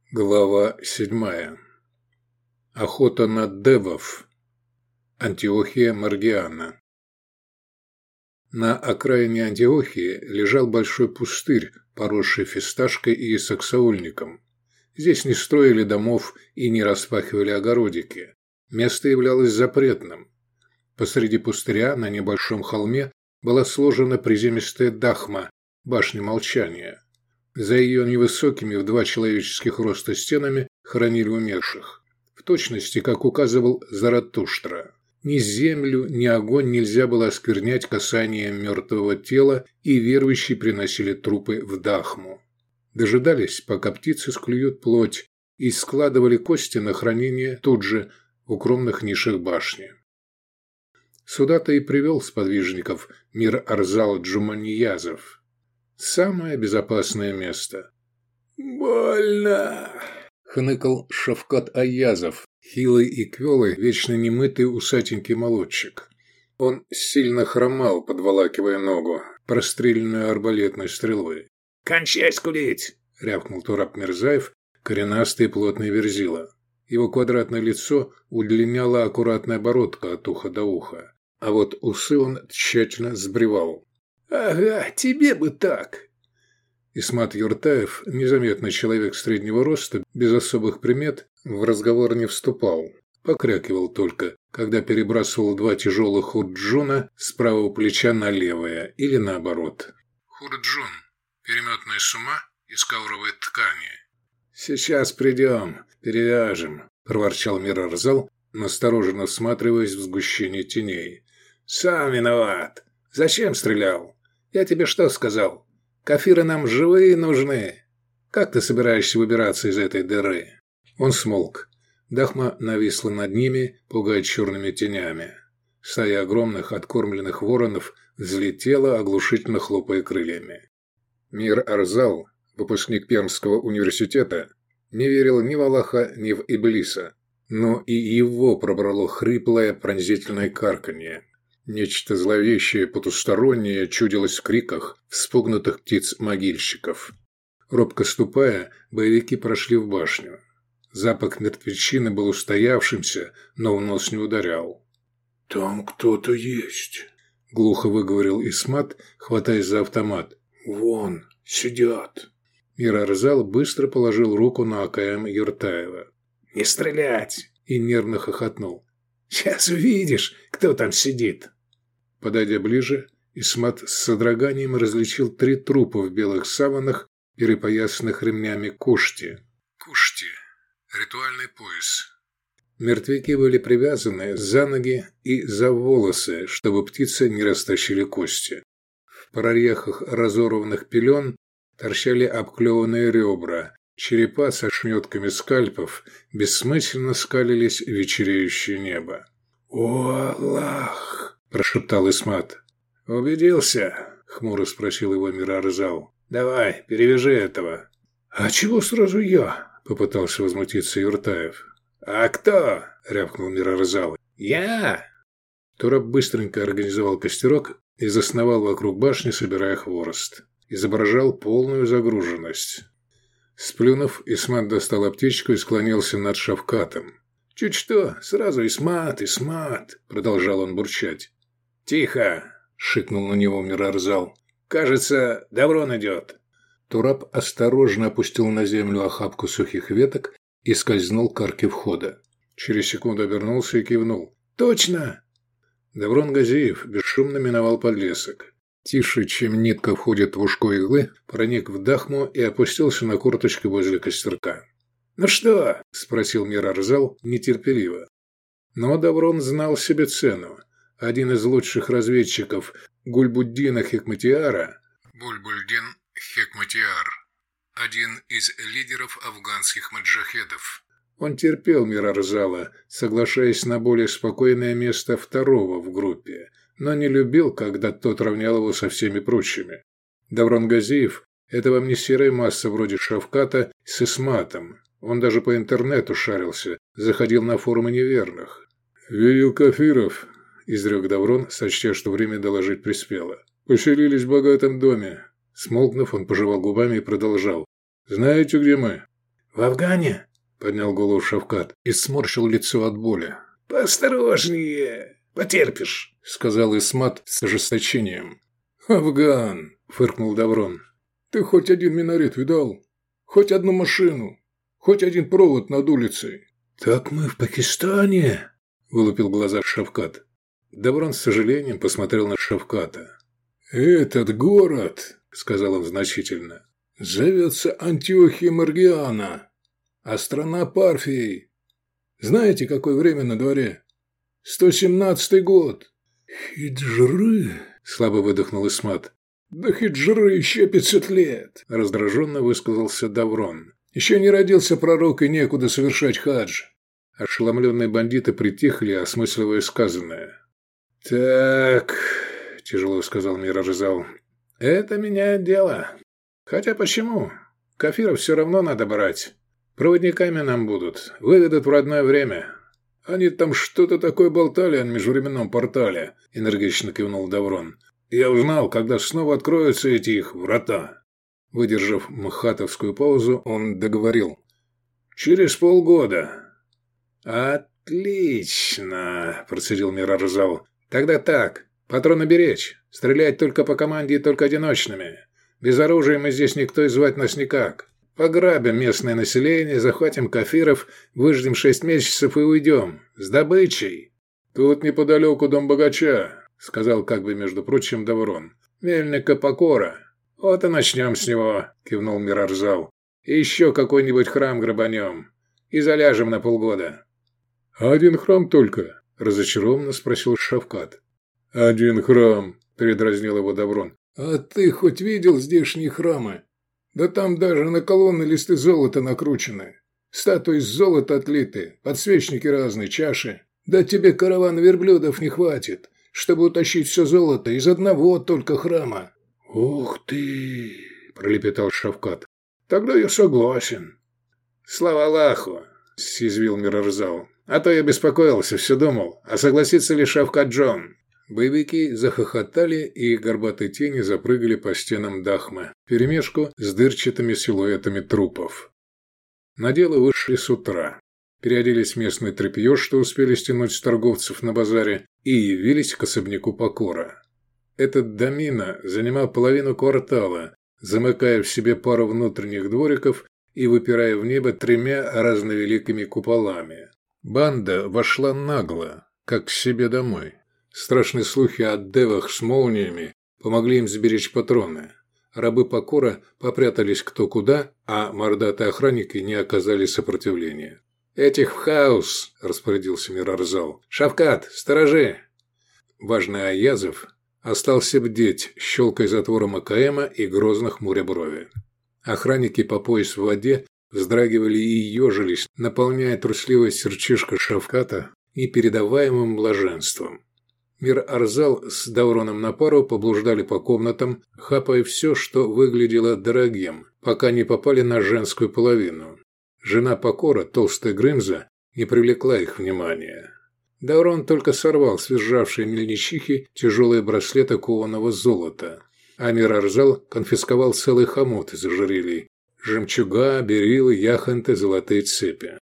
Глава 7. Охота на девов. Антиохия Маргиана. На окраине Антиохии лежал большой пустырь, поросший фисташкой и саксаульником. Здесь не строили домов и не распахивали огородики. Место являлось запретным. Посреди пустыря на небольшом холме была сложена приземистая дахма, башня молчания. За ее невысокими в 2 человеческих роста стенами хоронили умерших. В точности, как указывал Заратуштра. Ни землю, ни огонь нельзя было осквернять касанием мертвого тела, и верующие приносили трупы в дахму. Дожидались, пока птицы склюют плоть, и складывали кости на хранение тут же, в укромных нишах башни. Сюда-то и привел сподвижников Мир Арзал Джуманиязов. Самое безопасное место. «Больно!» — хныкал Шавкат Аязов, хилый и квелый, вечно немытый усатенький молодчик. Он сильно хромал, подволакивая ногу, простреленную арбалетной стрелой. «Кончай скулить!» — рявкнул Тураб Мирзаев, коренастый и плотный верзила. Его квадратное лицо удлиняла аккуратная бородка от уха до уха, а вот усы он тщательно сбривал. «Ага, тебе бы так!» Исмат Юртаев, незаметный человек среднего роста, без особых примет, в разговор не вступал. Покрякивал только, когда перебрасывал 2 тяжелых хурджуна с правого плеча на левое, или наоборот. Хурджун – переметная сума из кауровой ткани. «Сейчас придем, перевяжем», – проворчал Мир Арзал, настороженно всматриваясь в сгущение теней. «Сам виноват. Зачем стрелял? Я тебе что сказал? Кафиры нам живые нужны. Как ты собираешься выбираться из этой дыры?» Он смолк. Дахма нависла над ними, пугая черными тенями. Стая огромных откормленных воронов взлетела, оглушительно хлопая крыльями. Мир Арзал, выпускник Пермского университета, не верил ни в Аллаха, ни в Иблиса. Но и его пробрало хриплое пронзительное карканье. Нечто зловещее, потустороннее чудилось в криках вспугнутых птиц-могильщиков. Робко ступая, боевики прошли в башню. Запах мертвечины был устоявшимся, но в нос не ударял. «Там кто-то есть», — глухо выговорил Исмат, хватаясь за автомат. «Вон, сидят». Мир Арзал быстро положил руку на АКМ Юртаева. «Не стрелять!» И нервно хохотнул. «Сейчас увидишь, кто там сидит». Подойдя ближе, Исмат с содроганием различил 3 трупа в белых саванах, перепоясанных ремнями кушти. Кушти – ритуальный пояс. Мертвяки были привязаны за ноги и за волосы, чтобы птицы не растащили кости. В прорехах разорванных пелен торчали обклеванные ребра, черепа со шметками скальпов бессмысленно скалились в вечереющее небо. «О, Аллах!» – прошептал Исмат. «Убедился?» – хмуро спросил его Мир Арзал. «Давай, перевяжи этого». «А чего сразу я?» – попытался возмутиться Юртаев. «А кто?» – рявкнул Мир Арзал. «Я!» Тураб быстренько организовал костерок и засновал вокруг башни, собирая хворост. Изображал полную загруженность. Сплюнув, Исмат достал аптечку и склонился над Шавкатом. «Чуть что, сразу Исмат, Исмат!» – продолжал он бурчать. «Тихо!» – шикнул на него Мир Арзал. «Кажется, Даврон идет». Тураб осторожно опустил на землю охапку сухих веток и скользнул к арке входа. Через секунду обернулся и кивнул. «Точно!» Даврон Газиев бесшумно миновал подлесок. Тише, чем нитка входит в ушко иглы, проник в дахму и опустился на корточки возле костерка. «Ну что?» – спросил Мир Арзал нетерпеливо. Но Даврон знал себе цену. Один из лучших разведчиков Гульбуддина Хекматиара, Бульбульдин Хекматиар, один из лидеров афганских маджахедов. Он терпел Мир Арзала, соглашаясь на более спокойное место второго в группе, но не любил, когда тот равнял его со всеми прочими. Даврон Газиев – это вам не серая масса вроде Шавката с Исматом. Он даже по интернету шарился, заходил на форумы неверных. «Видел кафиров», – изрек Даврон, сочтя, что время доложить приспело. «Поселились в богатом доме». Смолкнув, он пожевал губами и продолжал. «Знаете, где мы?» В Афгане?» – поднял голову Шавкат и сморщил лицо от боли. «Поосторожнее, потерпишь», – сказал Исмат с ожесточением. «Афган», – фыркнул Даврон. «Ты хоть один минарет видал? Хоть одну машину? Хоть один провод над улицей?» «Так мы в Пакистане?» – вылупил глаза Шавкат. Даврон с сожалением посмотрел на Шавката. «Этот город, – сказал он значительно, – зовется Антиохия Маргиана, а страна Парфии. Знаете, какое время на дворе? 117 год». «Хиджры?» – слабо выдохнул Исмат. «Да хиджры еще 500 лет», – раздраженно высказался Даврон. «Еще не родился пророк и некуда совершать хадж». Ошеломленные бандиты притихли, осмысливая сказанное. «Так», – тяжело сказал Мирарзал, – «это меняет дело. Хотя почему? Кафиров все равно надо брать. Проводниками нам будут, выведут в родное время». «Они там что-то такое болтали о межвременном портале», – энергично кивнул Даврон. «Я узнал, когда снова откроются эти их врата». Выдержав мхатовскую паузу, он договорил. «Через полгода». «Отлично», – процедил Мирарзал. «Тогда так, патроны беречь, стрелять только по команде и только одиночными. Без оружия мы здесь никто и звать нас никак. Пограбим местное население, захватим кафиров, выждем 6 месяцев и уйдем. С добычей». «Тут неподалеку дом богача», – сказал как бы между прочим Даврон. «Мельника Покора. Вот и начнем с него», – кивнул Мирарзал. «И еще какой-нибудь храм грабанем. И заляжем на полгода». «Один храм только?» – разочарованно спросил Шавкат. «Один храм», – передразнил его Даврон. «А ты хоть видел здешние храмы? Да там даже на колонны листы золота накручены. Статуи из золота отлиты, подсвечники разные, чаши. Да тебе каравана верблюдов не хватит, чтобы утащить все золото из одного только храма». «Ух ты!» – пролепетал Шавкат. «Тогда я согласен». «Слава Аллаху!» – съязвил Мирарзал. «А то я беспокоился, все думал, а согласится ли Шавкат Джон?» Боевики захохотали, и горбатые тени запрыгали по стенам Дахмы, вперемешку с дырчатыми силуэтами трупов. На дело вышли с утра. Переоделись в местное тряпье, что успели стянуть с торговцев на базаре, и явились к особняку Покора. Этот домина занимал половину квартала, замыкая в себе пару внутренних двориков и выпирая в небо 3 разновеликими куполами. Банда вошла нагло, как к себе домой. Страшные слухи о девах с молниями помогли им сберечь патроны. Рабы Покора попрятались кто куда, а мордатые охранники не оказали сопротивления. «Этих в хаос!» – распорядился Мирарзал. «Шавкат, сторожи!» Важный Аязов остался бдеть, щелкая затвором АКМа и грозно хмуря брови. Охранники по пояс в воде вздрагивали и ежились, наполняя трусливое сердчишко Шавката непередаваемым блаженством. Мирарзал с Давроном на пару поблуждали по комнатам, хапая все, что выглядело дорогим, пока не попали на женскую половину. Жена Покора, толстая Грымза, не привлекла их внимания. Даврон только сорвал с визжавшей мельничихи тяжелые браслеты кованого золота, а Мирарзал конфисковал целый хомут из ожерелий: жемчуга, берилы, яхонты, золотые цепи.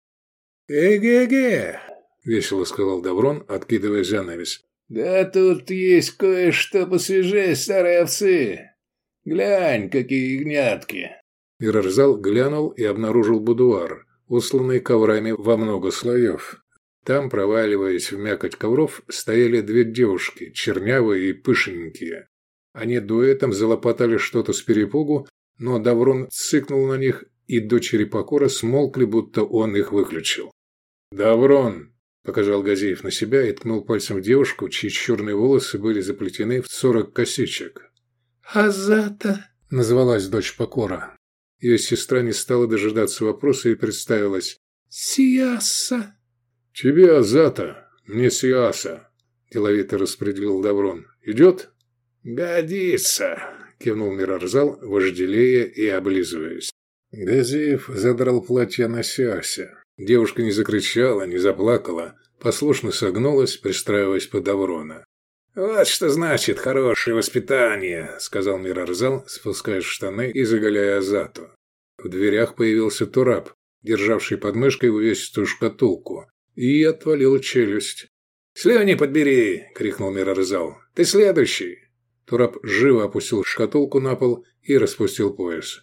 «Эге-ге!» – весело сказал Даврон, откидывая занавес. «Да тут есть кое-что посвежее старой овцы. Глянь, какие ягнятки!» Мирарзал глянул и обнаружил будуар, устланный коврами во много слоев. Там, проваливаясь в мякоть ковров, стояли 2 девушки, чернявые и пышненькие. Они дуэтом залопотали что-то с перепугу, но Даврон цыкнул на них, и дочери Покора смолкли, будто он их выключил. «Даврон!» – показал Газиев на себя и ткнул пальцем в девушку, чьи черные волосы были заплетены в 40 косичек. «Азата!» – назвалась дочь Покора. Ее сестра не стала дожидаться вопроса и представилась. «Сияса!» «Тебе Азата, мне Сияса!» – деловито распределил Даврон. «Идет?» «Годится!» – кивнул Мирарзал, вожделея и облизываясь. Газиев задрал платье на Сиясе. Девушка не закричала, не заплакала, послушно согнулась, пристраиваясь под Даврона. «Вот что значит хорошее воспитание», – сказал Мирарзал, спуская штаны и заголяя Азату. В дверях появился Тураб. державший под мышкой увесистую шкатулку, и отвалил челюсть. «Слюни подбери!» – крикнул Мирарзал. «Ты следующий!» Турап живо опустил шкатулку на пол и распустил пояс.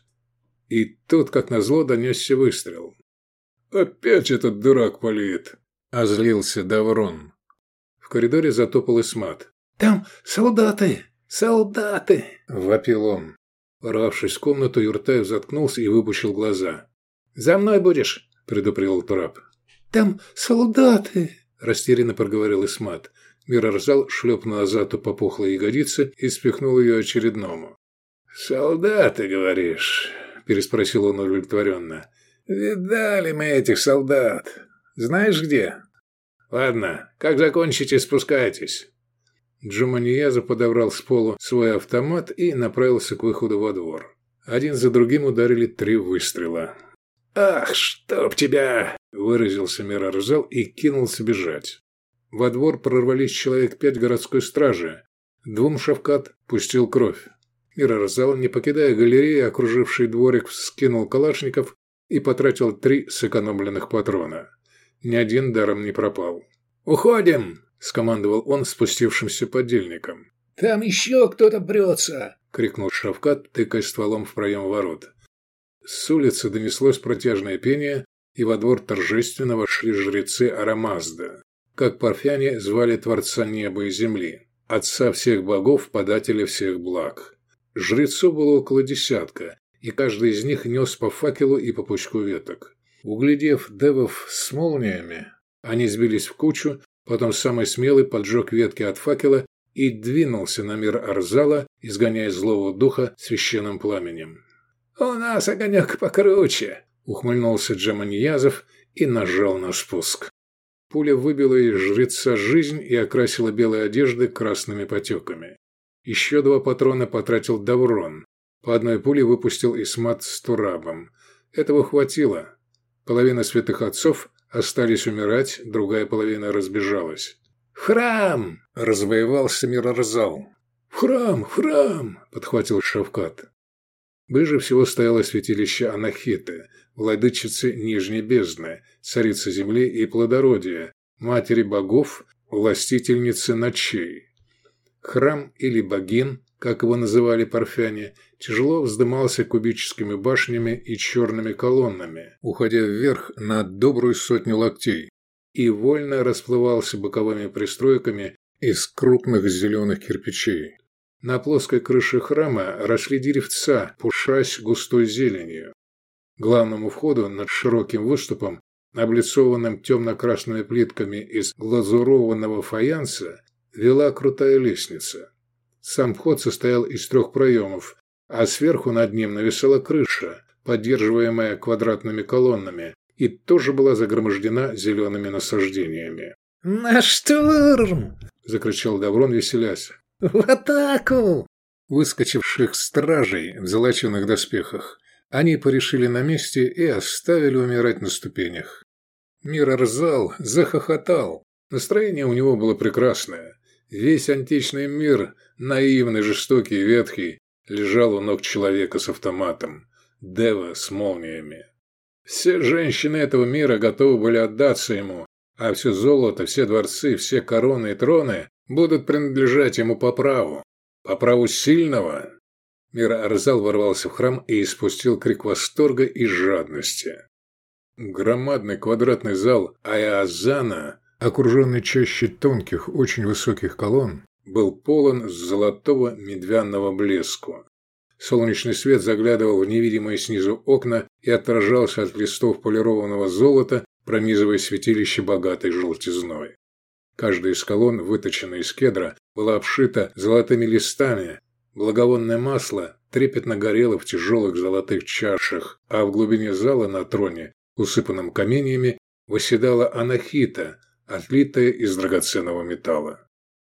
И тут, как назло, донесся выстрел. «Опять этот дурак палит!» – озлился Даврон. В коридоре затопал Исмат. «Там солдаты! Солдаты!» – вопил он. Ворвавшись в комнату, Юртаев заткнулся и выпучил глаза. «За мной будешь!» – предупредил Турап. «Там солдаты!» – растерянно проговорил Исмат. Мирарзал шлепнул Азату по пухлой ягодице и спихнул ее очередному. «Солдаты, говоришь?» – переспросил он удовлетворенно. «Видали мы этих солдат. Знаешь где? Ладно, как закончите, спускайтесь». Джуманияза подобрал с пола свой автомат и направился к выходу во двор. Один за другим ударили 3 выстрела. «Ах, чтоб тебя!» – выразился Мирарзал и кинулся бежать. Во двор прорвались человек 5 городской стражи. 2 Шавкат пустил кровь. Мирарзал, не покидая галереи, окруживший дворик, вскинул калашников и потратил 3 сэкономленных патрона. Ни один даром не пропал. «Уходим!» – скомандовал он спустившимся подельникам. «Там еще кто-то прется!» – крикнул Шавкат, тыкая стволом в проем ворот. С улицы донеслось протяжное пение, и во двор торжественно вошли жрецы Арамазда. Как парфяне звали Творца неба и земли, Отца всех богов, подателя всех благ. Жрецов было около 10, и каждый из них нес по факелу и по пучку веток. Углядев девов с молниями, они сбились в кучу, потом самый смелый поджег ветки от факела и двинулся на мир Арзала, изгоняя злого духа священным пламенем. «У нас огонек покруче!» – ухмыльнулся Джаманьязов и нажал на спуск. Пуля выбила из жреца жизнь и окрасила белые одежды красными потеками. Еще 2 патрона потратил Даврон. По одной пуле выпустил Исмат с Турабом. Этого хватило. Половина святых отцов остались умирать, другая половина разбежалась. «В храм!» – развоевался Мирарзал. «В храм! В храм!» – подхватил Шавкат. Ближе всего стояло святилище Анахиты, владычицы Нижней бездны, царицы земли и плодородия, матери богов, властительницы ночей. Храм или богин, как его называли парфяне, тяжело вздымался кубическими башнями и черными колоннами, уходя вверх на добрую 100 локтей, и вольно расплывался боковыми пристройками из крупных зеленых кирпичей. На плоской крыше храма росли деревца, пушась густой зеленью. К главному входу над широким выступом, облицованным темно-красными плитками из глазурованного фаянса, вела крутая лестница. Сам вход состоял из 3 проемов, а сверху над ним нависала крыша, поддерживаемая квадратными колоннами, и тоже была загромождена зелеными насаждениями. «На штурм!» – закричал Даврон, веселясь. «В атаку!» Выскочивших стражей в золоченых доспехах они порешили на месте и оставили умирать на ступенях. Мирарзал захохотал. Настроение у него было прекрасное. Весь античный мир, наивный, жестокий и ветхий, лежал у ног человека с автоматом, дева с молниями. Все женщины этого мира готовы были отдаться ему, а все золото, все дворцы, все короны и троны будут принадлежать ему по праву сильного. Мирарзал ворвался в храм и испустил крик восторга и жадности. Громадный квадратный зал Айазана, окруженный чаще тонких, очень высоких колонн, был полон золотого медвяного блеску. Солнечный свет заглядывал в невидимые снизу окна и отражался от листов полированного золота, пронизывая святилище богатой желтизной. Каждая из колонн, выточенная из кедра, была обшита золотыми листами. Благовонное масло трепетно горело в тяжелых золотых чашах, а в глубине зала на троне, усыпанном каменьями, восседала Анахита, отлитая из драгоценного металла.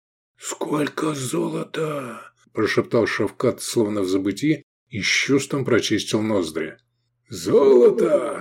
«Сколько золота!» – прошептал Шавкат, словно в забытии, и с чувством прочистил ноздри. «Золото!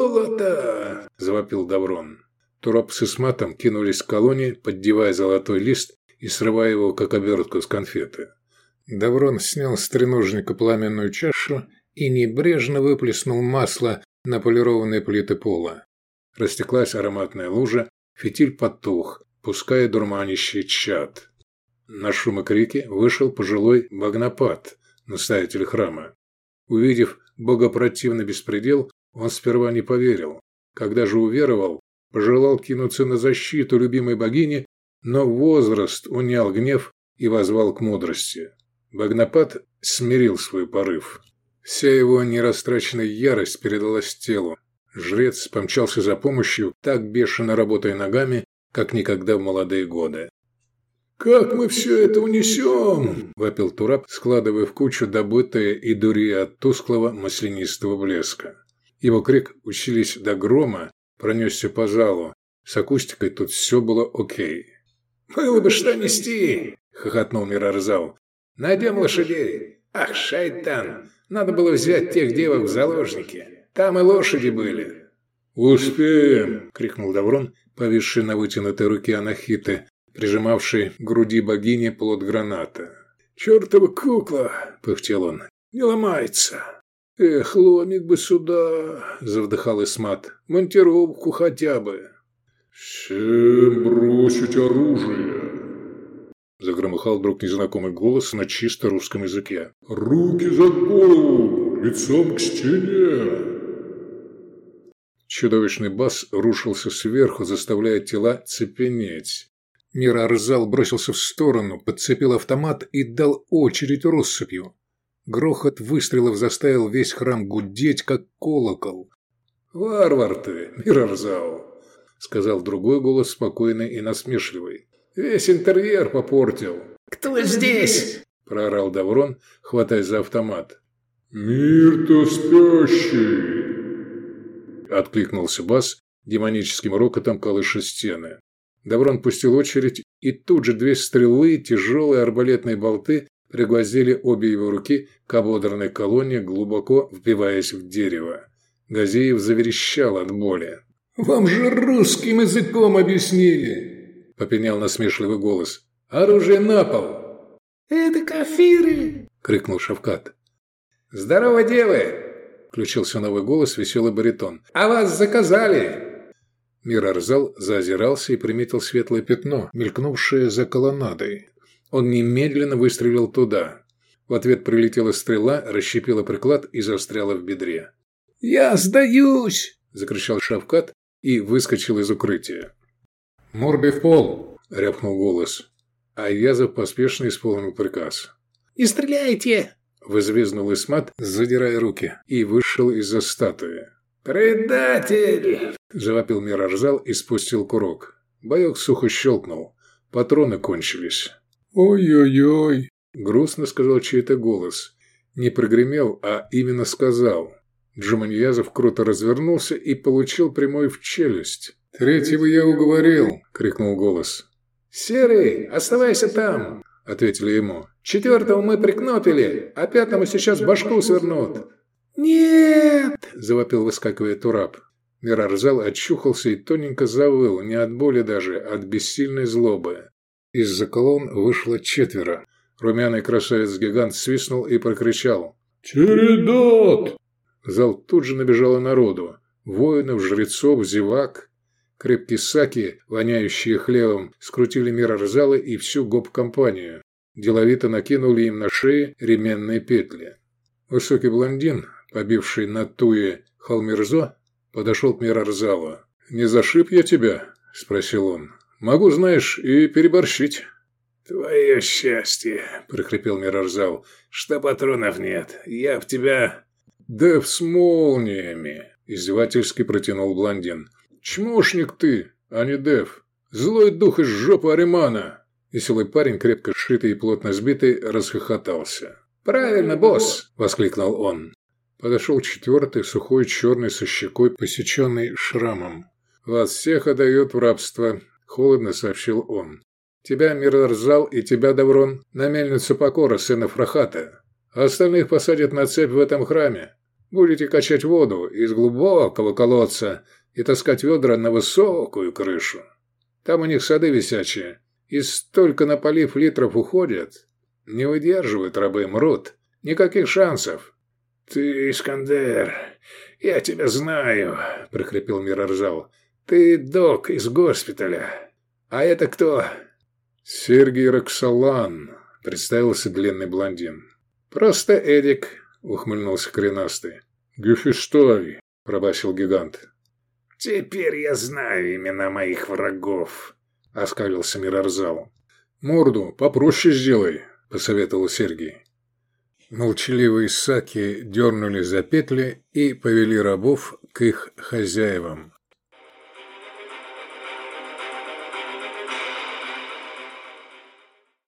Золото!» – завопил Даврон. Турап с Исматом кинулись к колонне, поддевая золотой лист и срывая его, как обертку с конфеты. Даврон снял с треножника пламенную чашу и небрежно выплеснул масло на полированные плиты пола. Растеклась ароматная лужа, фитиль потух, пуская дурманящий чад. На шум и крики вышел пожилой богнопад, настоятель храма. Увидев богопротивный беспредел, он сперва не поверил. Когда же уверовал, пожелал кинуться на защиту любимой богини, но возраст унял гнев и воззвал к мудрости. Богнопад смирил свой порыв. Вся его нерастраченная ярость передалась телу. Жрец помчался за помощью, так бешено работая ногами, как никогда в молодые годы. «Как мы все это унесем?» – вопил Турап, складывая в кучу добытое и дурея от тусклого маслянистого блеска. Его крик, усились до грома, пронесся по залу. С акустикой тут все было окей. «Было бы что нести!» – хохотнул Мирарзал. «Найдем лошадей! Ах, шайтан! Надо было взять тех девок в заложники. Там и лошади были». «Успеем!» – крикнул Даврон, повисший на вытянутой руке Анахиты, прижимавший к груди богини плод граната. «Чертова кукла!» – пыхтел он. «Не ломается!» «Эх, ломик бы сюда!» – завдыхал Исмат. «Монтировку хотя бы!» «Всем бросить оружие!» – загромыхал вдруг незнакомый голос на чисто русском языке. «Руки за голову! Лицом к стене!» Чудовищный бас рушился сверху, заставляя тела цепенеть. Мирарзал бросился в сторону, подцепил автомат и дал очередь россыпью. Грохот выстрелов заставил весь храм гудеть, как колокол. «Варвар ты, Мирарзал!» – сказал другой голос, спокойный и насмешливый. «Весь интерьер попортил!» «Кто здесь?» – проорал Даврон, хватаясь за автомат. «Мир-то спящий!» – откликнулся бас, демоническим рокотом колыша стены. Даврон пустил очередь, и тут же две стрелы, тяжелые арбалетные болты, пригвоздили обе его руки к ободранной колонне, глубоко впиваясь в дерево. Газеев заверещал от боли. «Вам же русским языком объяснили!» – попенял насмешливый голос. «Оружие на пол!» «Это кафиры!» – крикнул Шавкат. «Здорово, девы!» – включился новый голос, веселый баритон. «А вас заказали!» Мирарзал заозирался и приметил светлое пятно, мелькнувшее за колоннадой. Он немедленно выстрелил туда. В ответ прилетела стрела, расщепила приклад и застряла в бедре. «Я сдаюсь!» – закричал Шавкат и выскочил из укрытия. «Мордой в пол!» – рявкнул голос. А Язов поспешно исполнил приказ. «Не стреляйте!» – взвизгнул Исмат, задирая руки, и вышел из-за статуи. «Предатель!» – завопил Мирарзал и спустил курок. Боек сухо щелкнул. Патроны кончились. «Ой-ой-ой!» – грустно сказал чей-то голос. Не прогремел, а именно сказал. Джуманьязов круто развернулся и получил прямой в челюсть. «Третьего я уговорил!» – крикнул голос. «Серый, оставайся там!» – ответили ему. «Четвертого мы прикнопили, а пятому сейчас башку свернут!» «Нет!» – завопил, выскакивая Турап. Мирарзал очухался и тоненько завыл, не от боли даже, а от бессильной злобы. Из-за колонн вышло четверо. Румяный красавец-гигант свистнул и прокричал. «Чередот!» В зал тут же набежало народу. Воинов, жрецов, зевак. Крепкие саки, воняющие хлебом, скрутили Мирарзала и всю гоп-компанию. Деловито накинули им на шеи ременные петли. Высокий блондин, побивший на туе Халмирзо, подошел к Мирарзалу. «Не зашиб я тебя?» – спросил он. «Могу, знаешь, и переборщить». «Твое счастье!» – прохрипел Мирарзал. «Что патронов нет. Я в тебя...» «Дев с молниями!» – издевательски протянул блондин. «Чмошник ты, а не Дев. Злой дух из жопы Аримана!» Веселый парень, крепко сшитый и плотно сбитый, расхохотался. «Правильно, босс!» – воскликнул он. Подошел четвертый, сухой, черный, со щекой, посеченный шрамом. «Вас всех отдают в рабство», – холодно сообщил он. «Тебя, Мирарзал, и тебя, Даврон, на мельницу Покора, сына Фрахата. А остальных посадят на цепь в этом храме. Будете качать воду из глубокого колодца и таскать ведра на высокую крышу. Там у них сады висячие, и столько напалив литров уходят. Не выдерживают рабы, мрут. Никаких шансов». «Ты, Искандер, «Я тебя знаю», – прохрипел Мирарзал. «Ты док из госпиталя. А это кто?» «Сергей Роксолан», – представился длинный блондин. «Просто Эдик», – ухмыльнулся коренастый. «Гефестой», – пробасил гигант. «Теперь я знаю имена моих врагов», – оскалился Мирарзал. «Морду попроще сделай», – посоветовал Сергей. Молчаливые саки дернули за петли и повели рабов к их хозяевам.